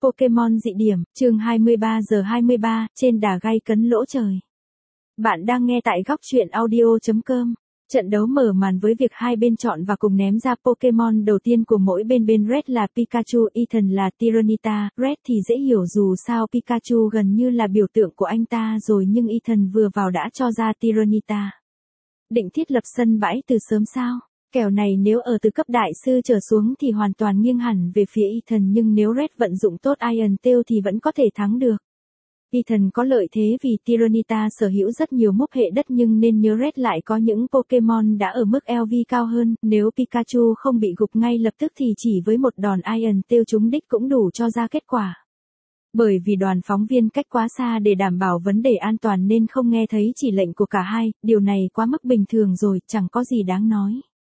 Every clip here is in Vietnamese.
Pokemon dị điểm, chương 23 giờ 23, trên đà gay cấn lỗ trời. Bạn đang nghe tại góc truyện audio.com. Trận đấu mở màn với việc hai bên chọn và cùng ném ra Pokemon đầu tiên của mỗi bên. Bên Red là Pikachu, Ethan là Tyranitar. Red thì dễ hiểu dù sao Pikachu gần như là biểu tượng của anh ta rồi, nhưng Ethan vừa vào đã cho ra Tyranitar. Định thiết lập sân bãi từ sớm sao? Kèo này nếu ở từ cấp đại sư trở xuống thì hoàn toàn nghiêng hẳn về phía Ethan, nhưng nếu Red vận dụng tốt Iron Tail thì vẫn có thể thắng được. Ethan có lợi thế vì Tyranitar sở hữu rất nhiều move hệ đất, nhưng nên nhớ Red lại có những Pokemon đã ở mức LV cao hơn. Nếu Pikachu không bị gục ngay lập tức thì chỉ với một đòn Iron Tail trúng đích cũng đủ cho ra kết quả. Bởi vì đoàn phóng viên cách quá xa để đảm bảo vấn đề an toàn nên không nghe thấy chỉ lệnh của cả hai, điều này quá mức bình thường rồi, chẳng có gì đáng nói.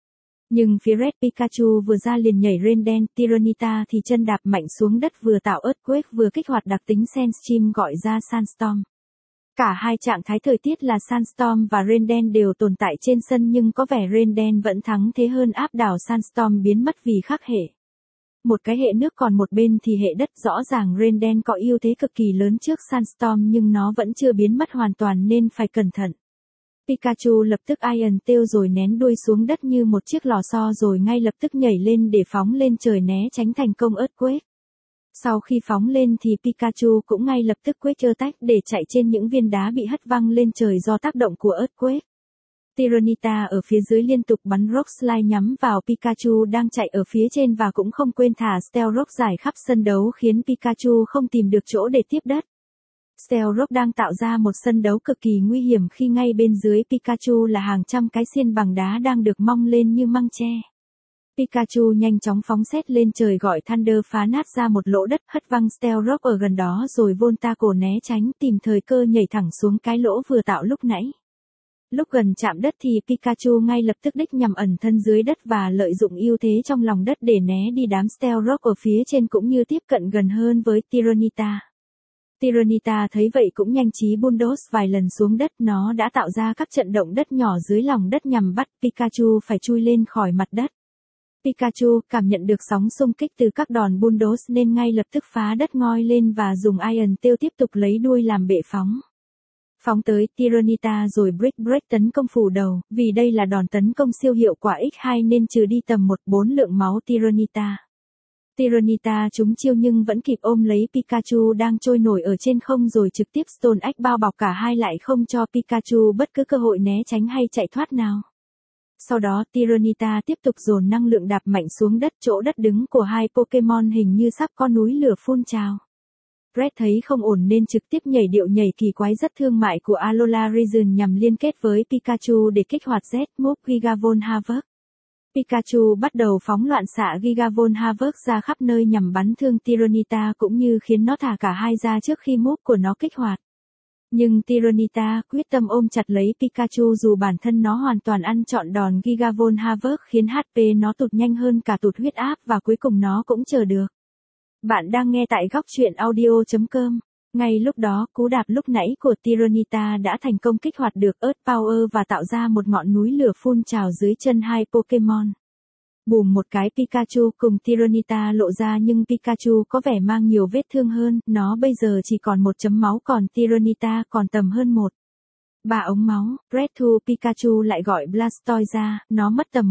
Nhưng phía Red, Pikachu vừa ra liền nhảy rên đen, Tyranitar thì chân đạp mạnh xuống đất, vừa tạo Earthquake vừa kích hoạt đặc tính Sandstream gọi ra Sandstorm. Cả hai trạng thái thời tiết là Sandstorm và rên đen đều tồn tại trên sân, nhưng có vẻ rên đen vẫn thắng thế hơn, áp đảo Sandstorm biến mất vì khác hệ. Một cái hệ nước còn một bên thì hệ đất, rõ ràng rên đen có ưu thế cực kỳ lớn trước Sandstorm nhưng nó vẫn chưa biến mất hoàn toàn nên phải cẩn thận. Pikachu lập tức Iron Tail rồi nén đuôi xuống đất như một chiếc lò xo rồi ngay lập tức nhảy lên để phóng lên trời né tránh thành công Earthquake. Sau khi phóng lên thì Pikachu cũng ngay lập tức Quake Attack để chạy trên những viên đá bị hất văng lên trời do tác động của Earthquake. Tyranitar ở phía dưới liên tục bắn Rock Slide nhắm vào Pikachu đang chạy ở phía trên và cũng không quên thả Stealth Rock dài khắp sân đấu khiến Pikachu không tìm được chỗ để tiếp đất. Stealth Rock đang tạo ra một sân đấu cực kỳ nguy hiểm khi ngay bên dưới Pikachu là hàng trăm cái xiên bằng đá đang được mong lên như măng tre. Pikachu nhanh chóng phóng sét lên trời gọi Thunder phá nát ra một lỗ đất, hất văng Stealth Rock ở gần đó rồi Voltaco né tránh, tìm thời cơ nhảy thẳng xuống cái lỗ vừa tạo lúc nãy. Lúc gần chạm đất thì Pikachu ngay lập tức đích nhằm ẩn thân dưới đất và lợi dụng ưu thế trong lòng đất để né đi đám Stealth Rock ở phía trên cũng như tiếp cận gần hơn với Tyranitar. Tyranitar thấy vậy cũng nhanh trí bulldoze vài lần xuống đất, nó đã tạo ra các trận động đất nhỏ dưới lòng đất nhằm bắt Pikachu phải chui lên khỏi mặt đất. Pikachu cảm nhận được sóng xung kích từ các đòn bulldoze nên ngay lập tức phá đất ngoi lên và dùng Iron Tail tiếp tục lấy đuôi làm bệ phóng. Phóng tới Tyranitar rồi Brick Break tấn công phủ đầu, vì đây là đòn tấn công siêu hiệu quả X2 nên trừ đi tầm 1/4 lượng máu Tyranitar. Tyranitar trúng chiêu nhưng vẫn kịp ôm lấy Pikachu đang trôi nổi ở trên không rồi trực tiếp Stone Axe bao bọc cả hai lại không cho Pikachu bất cứ cơ hội né tránh hay chạy thoát nào. Sau đó Tyranitar tiếp tục dồn năng lượng đạp mạnh xuống đất, chỗ đất đứng của hai Pokemon hình như sắp có núi lửa phun trào. Red thấy không ổn nên trực tiếp nhảy điệu nhảy kỳ quái rất thương mại của Alola Region nhằm liên kết với Pikachu để kích hoạt Z-Move Gigavon Havoc. Pikachu bắt đầu phóng loạn xạ Gigavon Havoc ra khắp nơi nhằm bắn thương Tyranitar cũng như khiến nó thả cả hai ra trước khi move của nó kích hoạt. Nhưng Tyranitar quyết tâm ôm chặt lấy Pikachu dù bản thân nó hoàn toàn ăn trọn đòn Gigavon Havoc khiến HP nó tụt nhanh hơn cả tụt huyết áp và cuối cùng nó cũng chờ được. Bạn đang nghe tại góc truyện audio.com. Ngay lúc đó, cú đạp lúc nãy của Tyranitar đã thành công kích hoạt được Earth Power và tạo ra một ngọn núi lửa phun trào dưới chân hai Pokemon. Bùm một cái Pikachu cùng Tyranitar lộ ra nhưng Pikachu có vẻ mang nhiều vết thương hơn, nó bây giờ chỉ còn 1 chấm máu còn Tyranitar còn tầm hơn 1/3 ống máu. Red Thu Pikachu lại gọi Blastoise ra, nó mất tầm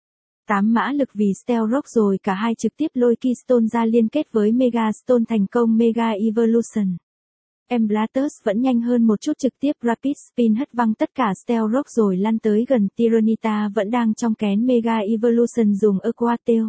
1/8 mã lực vì Stealth Rock rồi cả hai trực tiếp lôi Keystone ra liên kết với Mega Stone thành công Mega Evolution. Blastoise vẫn nhanh hơn một chút, trực tiếp Rapid Spin hất văng tất cả Stealth Rock rồi lăn tới gần Tyranitar vẫn đang trong kén Mega Evolution dùng Aqua Tail.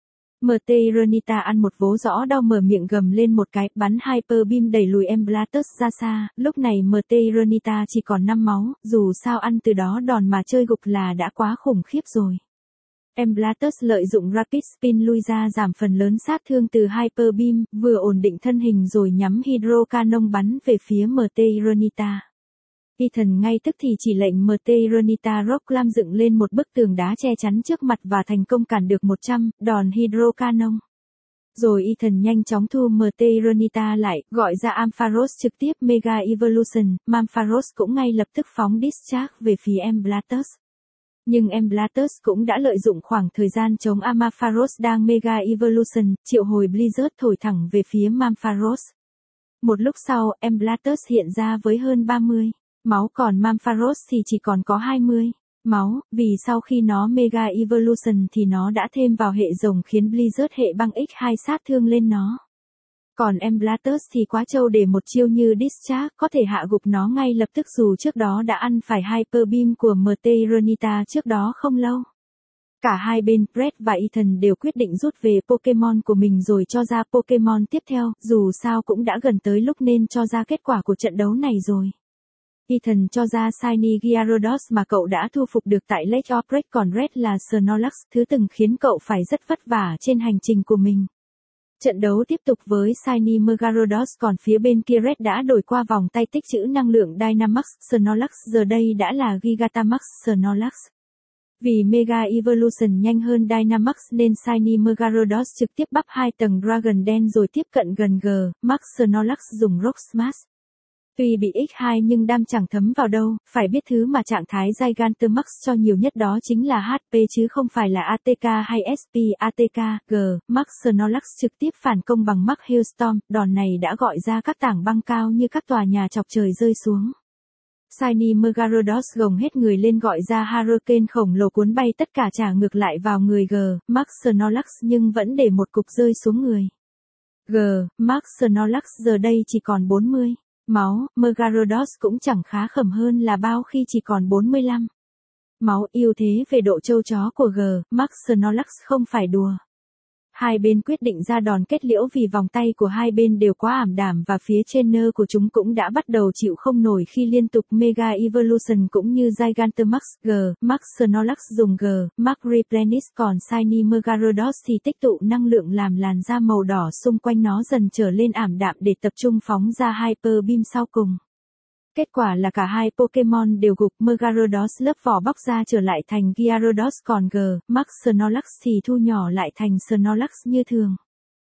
Tyranitar ăn một vố rõ đau mở miệng gầm lên một cái, bắn Hyper Beam đẩy lùi Blastoise ra xa, lúc này Tyranitar chỉ còn 5 máu, dù sao ăn từ đó đòn mà chơi gục là đã quá khủng khiếp rồi. Blastoise lợi dụng Rapid Spin lui ra giảm phần lớn sát thương từ Hyper Beam, vừa ổn định thân hình rồi nhắm Hydro Cannon bắn về phía Tyranitar. Ethan ngay tức thì chỉ lệnh Tyranitar Rock Climb dựng lên một bức tường đá che chắn trước mặt và thành công cản được 100 đòn Hydro Cannon. Rồi Ethan nhanh chóng thu Tyranitar lại, gọi ra Ampharos trực tiếp Mega Evolution, Ampharos cũng ngay lập tức phóng Discharge về phía Blastoise. Nhưng Emblatus cũng đã lợi dụng khoảng thời gian chống Ampharos đang Mega Evolution, triệu hồi Blizzard thổi thẳng về phía Ampharos. Một lúc sau, Emblatus hiện ra với hơn 30 máu, còn Ampharos thì chỉ còn có 20 máu, vì sau khi nó Mega Evolution thì nó đã thêm vào hệ rồng khiến Blizzard hệ băng X2 sát thương lên nó. Còn Emblatus thì quá trâu để một chiêu như Discharge có thể hạ gục nó ngay lập tức dù trước đó đã ăn phải Hyper Beam của MT Renita trước đó không lâu. Cả hai bên Brett và Ethan đều quyết định rút về Pokemon của mình rồi cho ra Pokemon tiếp theo, dù sao cũng đã gần tới lúc nên cho ra kết quả của trận đấu này rồi. Ethan cho ra Shiny Gyarados mà cậu đã thu phục được tại Lake of Break, còn Red là Snorlax, thứ từng khiến cậu phải rất vất vả trên hành trình của mình. Trận đấu tiếp tục với Shiny Megarodos, còn phía bên kia Red đã đổi qua vòng tay tích trữ năng lượng Dynamax Snorlax, giờ đây đã là Gigantamax Snorlax. Vì Mega Evolution nhanh hơn Dynamax nên Shiny Megarodos trực tiếp bắp 2 tầng Dragon Den rồi tiếp cận gần G, Max Snorlax dùng Rock Smash. Tuy bị X2 nhưng đam chẳng thấm vào đâu, phải biết thứ mà trạng thái Gigantamax cho nhiều nhất đó chính là HP chứ không phải là ATK hay SP. ATK, G, Max Snorlax trực tiếp phản công bằng Max Hailstorm, đòn này đã gọi ra các tảng băng cao như các tòa nhà chọc trời rơi xuống. Shiny Megarodos gồng hết người lên gọi ra Hurricane khổng lồ cuốn bay tất cả trả ngược lại vào người G, Max Snorlax nhưng vẫn để một cục rơi xuống người. G, Max Snorlax giờ đây chỉ còn 40 máu, Megarodos cũng chẳng khá khẩm hơn là bao khi chỉ còn 45 máu. Ưu thế về độ trâu chó của G, Max Snorlax không phải đùa. Hai bên quyết định ra đòn kết liễu vì vòng tay của hai bên đều quá ảm đạm và phía trainer của chúng cũng đã bắt đầu chịu không nổi khi liên tục Mega Evolution cũng như Gigantamax. G, Max Snorlax dùng G, Max Replenish, còn Shiny Megarodos thì tích tụ năng lượng làm làn da màu đỏ xung quanh nó dần trở lên ảm đạm để tập trung phóng ra Hyper Beam sau cùng. Kết quả là cả hai Pokemon đều gục, Megarodos lớp vỏ bóc ra trở lại thành Gyarados, còn G, Max Snorlax thì thu nhỏ lại thành Snorlax như thường.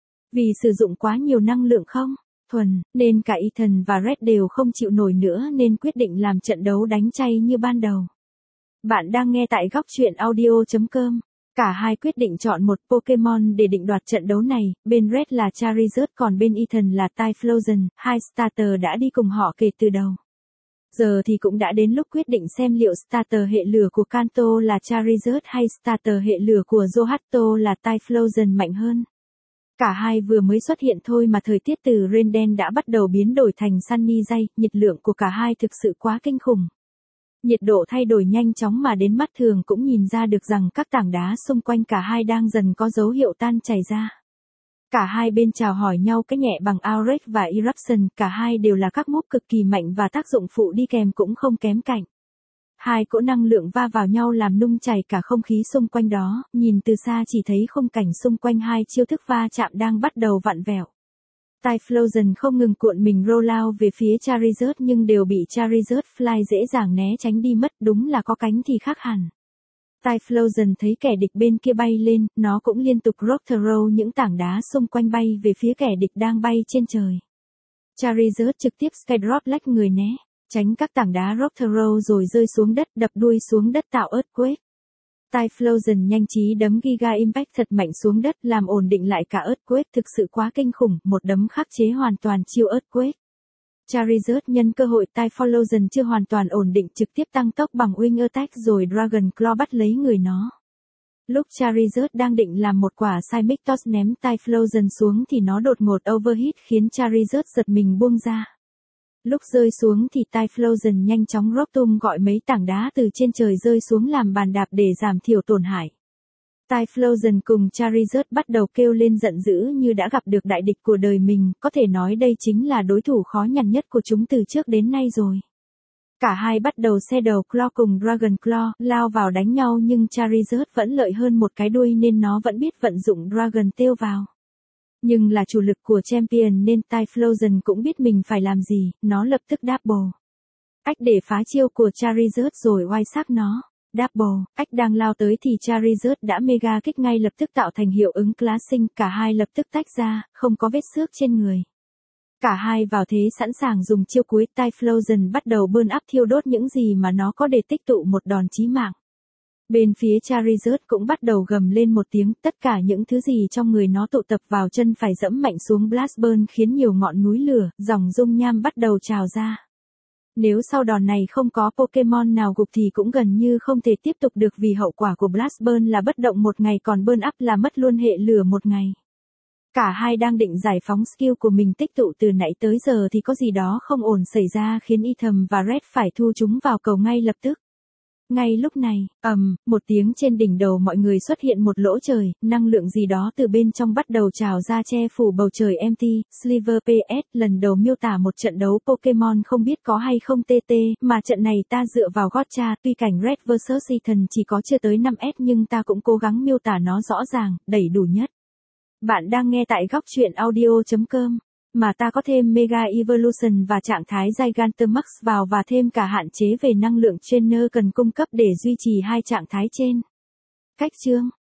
Vì sử dụng quá nhiều năng lượng không thuần, nên cả Ethan và Red đều không chịu nổi nữa nên quyết định làm trận đấu đánh chay như ban đầu. Bạn đang nghe tại góc truyện audio.com. Cả hai quyết định chọn một Pokemon để định đoạt trận đấu này, bên Red là Charizard còn bên Ethan là Typhlosion, hai starter đã đi cùng họ kể từ đầu. Giờ thì cũng đã đến lúc quyết định xem liệu starter hệ lửa của Kanto là Charizard hay starter hệ lửa của Johto là Typhlosion mạnh hơn. Cả hai vừa mới xuất hiện thôi mà thời tiết từ rain đen đã bắt đầu biến đổi thành sunny day, nhiệt lượng của cả hai thực sự quá kinh khủng. Nhiệt độ thay đổi nhanh chóng mà đến mắt thường cũng nhìn ra được rằng các tảng đá xung quanh cả hai đang dần có dấu hiệu tan chảy ra. Cả hai bên chào hỏi nhau cái nhẹ bằng Outbreak và Eruption, cả hai đều là các move cực kỳ mạnh và tác dụng phụ đi kèm cũng không kém cạnh. Hai cỗ năng lượng va vào nhau làm nung chảy cả không khí xung quanh đó, nhìn từ xa chỉ thấy khung cảnh xung quanh hai chiêu thức va chạm đang bắt đầu vặn vẹo. Typhlosion không ngừng cuộn mình roll out về phía Charizard nhưng đều bị Charizard Fly dễ dàng né tránh đi mất, đúng là có cánh thì khác hẳn. Typhlosion thấy kẻ địch bên kia bay lên, nó cũng liên tục rock throw những tảng đá xung quanh bay về phía kẻ địch đang bay trên trời. Charizard trực tiếp skydrop lách người né, tránh các tảng đá rock throw rồi rơi xuống đất, đập đuôi xuống đất tạo earthquake. Typhlosion nhanh trí đấm Giga Impact thật mạnh xuống đất làm ổn định lại cả earthquake, thực sự quá kinh khủng, một đấm khắc chế hoàn toàn chiêu earthquake. Charizard nhân cơ hội Typhlosion chưa hoàn toàn ổn định trực tiếp tăng tốc bằng Wing Attack rồi Dragon Claw bắt lấy người nó. Lúc Charizard đang định làm một quả Seismic Toss ném Typhlosion xuống thì nó đột ngột overheat khiến Charizard giật mình buông ra. Lúc rơi xuống thì Typhlosion nhanh chóng rock tung gọi mấy tảng đá từ trên trời rơi xuống làm bàn đạp để giảm thiểu tổn hại. Typhlosion cùng Charizard bắt đầu kêu lên giận dữ như đã gặp được đại địch của đời mình, có thể nói đây chính là đối thủ khó nhằn nhất của chúng từ trước đến nay rồi. Cả hai bắt đầu Shadow Claw cùng Dragon Claw, lao vào đánh nhau nhưng Charizard vẫn lợi hơn một cái đuôi nên nó vẫn biết vận dụng Dragon Tail vào. Nhưng là chủ lực của Champion nên Typhlosion cũng biết mình phải làm gì, nó lập tức double ách để phá chiêu của Charizard rồi oai xác nó. Double ách đang lao tới thì Charizard đã mega kích ngay lập tức tạo thành hiệu ứng clashing, cả hai lập tức tách ra, không có vết xước trên người. Cả hai vào thế sẵn sàng dùng chiêu cuối, Typhlosion bắt đầu burn up thiêu đốt những gì mà nó có để tích tụ một đòn chí mạng. Bên phía Charizard cũng bắt đầu gầm lên một tiếng, tất cả những thứ gì trong người nó tụ tập vào chân phải dẫm mạnh xuống Blastburn khiến nhiều ngọn núi lửa, dòng dung nham bắt đầu trào ra. Nếu sau đòn này không có Pokemon nào gục thì cũng gần như không thể tiếp tục được vì hậu quả của Blastburn là bất động một ngày còn Burn Up là mất luôn hệ lửa một ngày. Cả hai đang định giải phóng skill của mình tích tụ từ nãy tới giờ thì có gì đó không ổn xảy ra khiến Ethan và Red phải thu chúng vào cầu ngay lập tức. Ngay lúc này, một tiếng trên đỉnh đầu mọi người xuất hiện một lỗ trời, năng lượng gì đó từ bên trong bắt đầu trào ra che phủ bầu trời empty. Sliver PS lần đầu miêu tả một trận đấu Pokemon không biết có hay không TT, mà trận này ta dựa vào gotcha, tuy cảnh Red vs Ethan chỉ có chưa tới 5S nhưng ta cũng cố gắng miêu tả nó rõ ràng, đầy đủ nhất. Bạn đang nghe tại góc truyện audio.com. Mà ta có thêm Mega Evolution và trạng thái Gigantamax vào và thêm cả hạn chế về năng lượng trainer cần cung cấp để duy trì hai trạng thái trên. Cách chương